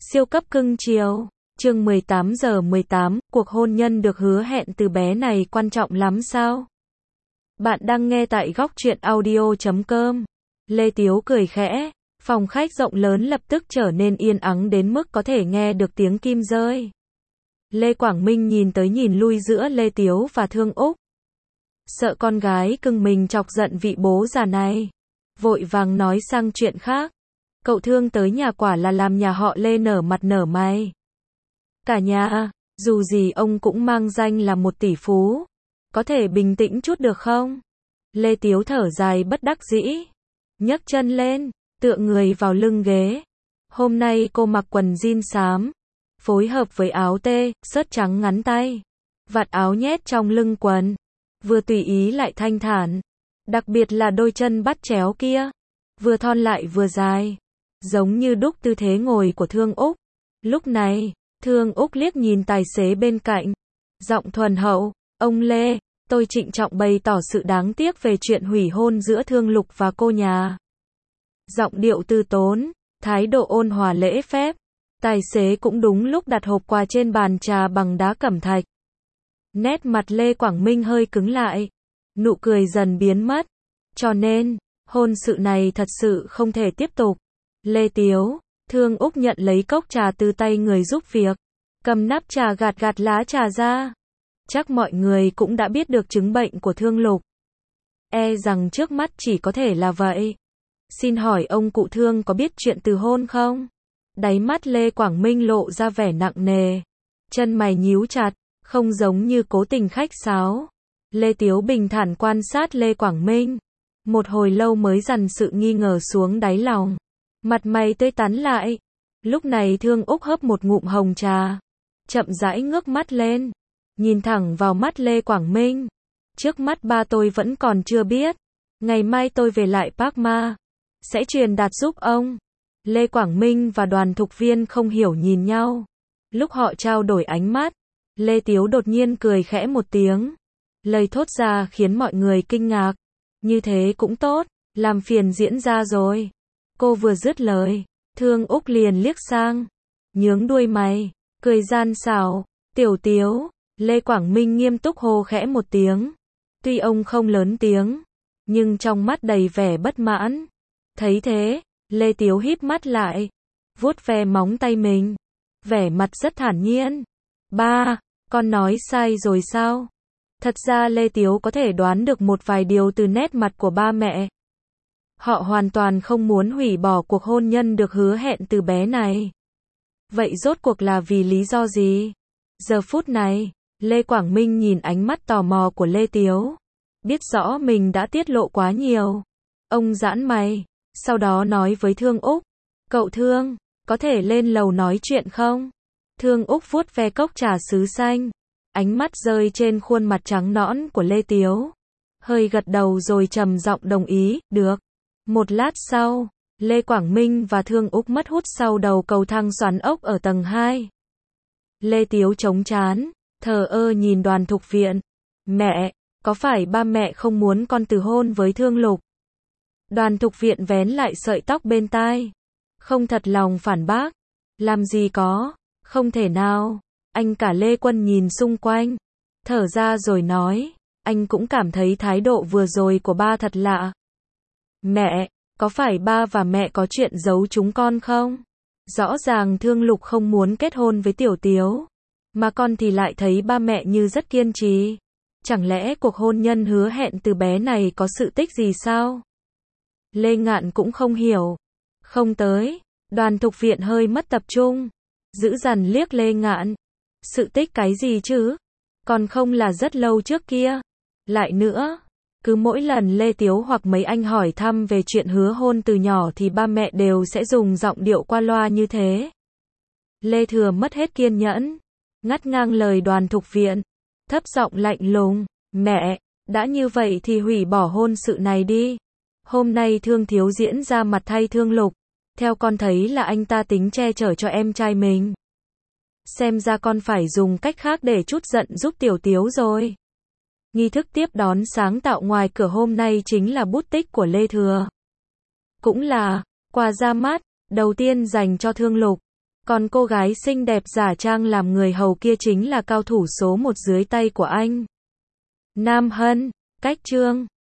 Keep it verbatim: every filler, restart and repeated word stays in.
Siêu cấp cưng chiều. Chương mười tám giờ mười tám, cuộc hôn nhân được hứa hẹn từ bé này quan trọng lắm sao? Bạn đang nghe tại góc truyện audio chấm com. Lê Tiếu cười khẽ, phòng khách rộng lớn lập tức trở nên yên ắng đến mức có thể nghe được tiếng kim rơi. Lê Quảng Minh nhìn tới nhìn lui giữa Lê Tiếu và Thương Úc. Sợ con gái cưng mình chọc giận vị bố già này. Vội vàng nói sang chuyện khác. Cậu Thương tới nhà quả là làm nhà họ Lê nở mặt nở mày. Cả nhà, dù gì ông cũng mang danh là một tỷ phú. Có thể bình tĩnh chút được không? Lê Tiếu thở dài bất đắc dĩ. Nhấc chân lên, tựa người vào lưng ghế. Hôm nay cô mặc quần jean xám, phối hợp với áo tê, sớt trắng ngắn tay. Vạt áo nhét trong lưng quần. Vừa tùy ý lại thanh thản. Đặc biệt là đôi chân bắt chéo kia. Vừa thon lại vừa dài. Giống như đúc tư thế ngồi của Thương Úc. Lúc này, Thương Úc liếc nhìn tài xế bên cạnh. Giọng thuần hậu, ông Lê, tôi trịnh trọng bày tỏ sự đáng tiếc về chuyện hủy hôn giữa Thương Lục và cô nhà. Giọng điệu từ tốn, thái độ ôn hòa lễ phép. Tài xế cũng đúng lúc đặt hộp quà trên bàn trà bằng đá cẩm thạch. Nét mặt Lê Quảng Minh hơi cứng lại. Nụ cười dần biến mất. Cho nên, hôn sự này thật sự không thể tiếp tục. Lê Tiếu, Thương Úc nhận lấy cốc trà từ tay người giúp việc. Cầm nắp trà gạt gạt lá trà ra. Chắc mọi người cũng đã biết được chứng bệnh của Thương Lục. E rằng trước mắt chỉ có thể là vậy. Xin hỏi ông cụ Thương có biết chuyện từ hôn không? Đáy mắt Lê Quảng Minh lộ ra vẻ nặng nề. Chân mày nhíu chặt, không giống như cố tình khách sáo. Lê Tiếu bình thản quan sát Lê Quảng Minh. Một hồi lâu mới dằn sự nghi ngờ xuống đáy lòng. Mặt mày tươi tắn lại. Lúc này Thương Úc hớp một ngụm hồng trà. Chậm rãi ngước mắt lên. Nhìn thẳng vào mắt Lê Quảng Minh. Trước mắt ba tôi vẫn còn chưa biết. Ngày mai tôi về lại Park Ma. Sẽ truyền đạt giúp ông. Lê Quảng Minh và Đoàn Thục Viên không hiểu nhìn nhau. Lúc họ trao đổi ánh mắt. Lê Tiếu đột nhiên cười khẽ một tiếng. Lời thốt ra khiến mọi người kinh ngạc. Như thế cũng tốt. Làm phiền diễn ra rồi. Cô vừa dứt lời. Thương Úc liền liếc sang. Nhướng đuôi mày. Cười gian xảo. Tiểu Tiếu. Lê Quảng Minh nghiêm túc hô khẽ một tiếng. Tuy ông không lớn tiếng. Nhưng trong mắt đầy vẻ bất mãn. Thấy thế. Lê Tiếu híp mắt lại. Vuốt ve móng tay mình. Vẻ mặt rất thản nhiên. Ba, con nói sai rồi sao? Thật ra Lê Tiếu có thể đoán được một vài điều từ nét mặt của ba mẹ. Họ hoàn toàn không muốn hủy bỏ cuộc hôn nhân được hứa hẹn từ bé này. Vậy rốt cuộc là vì lý do gì? Giờ phút này, Lê Quảng Minh nhìn ánh mắt tò mò của Lê Tiếu. Biết rõ mình đã tiết lộ quá nhiều. Ông giãn mày, sau đó nói với Thương Úc. Cậu Thương, có thể lên lầu nói chuyện không? Thương Úc vuốt ve cốc trà sứ xanh. Ánh mắt rơi trên khuôn mặt trắng nõn của Lê Tiếu. Hơi gật đầu rồi trầm giọng đồng ý, được. Một lát sau, Lê Quảng Minh và Thương Úc mất hút sau đầu cầu thang xoắn ốc ở tầng hai. Lê Tiếu chống trán, thờ ơ nhìn Đoàn Thục Viện. Mẹ, có phải ba mẹ không muốn con từ hôn với Thương Lục? Đoàn Thục Viện vén lại sợi tóc bên tai. Không thật lòng phản bác. Làm gì có, không thể nào. Anh cả Lê Quân nhìn xung quanh. Thở ra rồi nói. Anh cũng cảm thấy thái độ vừa rồi của ba thật lạ. Mẹ, có phải ba và mẹ có chuyện giấu chúng con không? Rõ ràng Thương Lục không muốn kết hôn với Tiểu Tiếu. Mà con thì lại thấy ba mẹ như rất kiên trì. Chẳng lẽ cuộc hôn nhân hứa hẹn từ bé này có sự tích gì sao? Lê Ngạn cũng không hiểu. Không tới. Đoàn Thục Viện hơi mất tập trung. Dữ dằn liếc Lê Ngạn. Sự tích cái gì chứ? Còn không là rất lâu trước kia. Lại nữa, cứ mỗi lần Lê Tiếu hoặc mấy anh hỏi thăm về chuyện hứa hôn từ nhỏ thì ba mẹ đều sẽ dùng giọng điệu qua loa như thế. Lê Thừa mất hết kiên nhẫn. Ngắt ngang lời Đoàn Thục Viện. Thấp giọng lạnh lùng. Mẹ, đã như vậy thì hủy bỏ hôn sự này đi. Hôm nay Thương Thiếu diễn ra mặt thay Thương Lục. Theo con thấy là anh ta tính che chở cho em trai mình. Xem ra con phải dùng cách khác để trút giận giúp Tiểu Tiếu rồi. Nghi thức tiếp đón sáng tạo ngoài cửa hôm nay chính là bút tích của Lê Thừa. Cũng là quà ra mắt đầu tiên dành cho Thương Lục. Còn cô gái xinh đẹp giả trang làm người hầu kia chính là cao thủ số một dưới tay của anh. Nam Hân, cách chương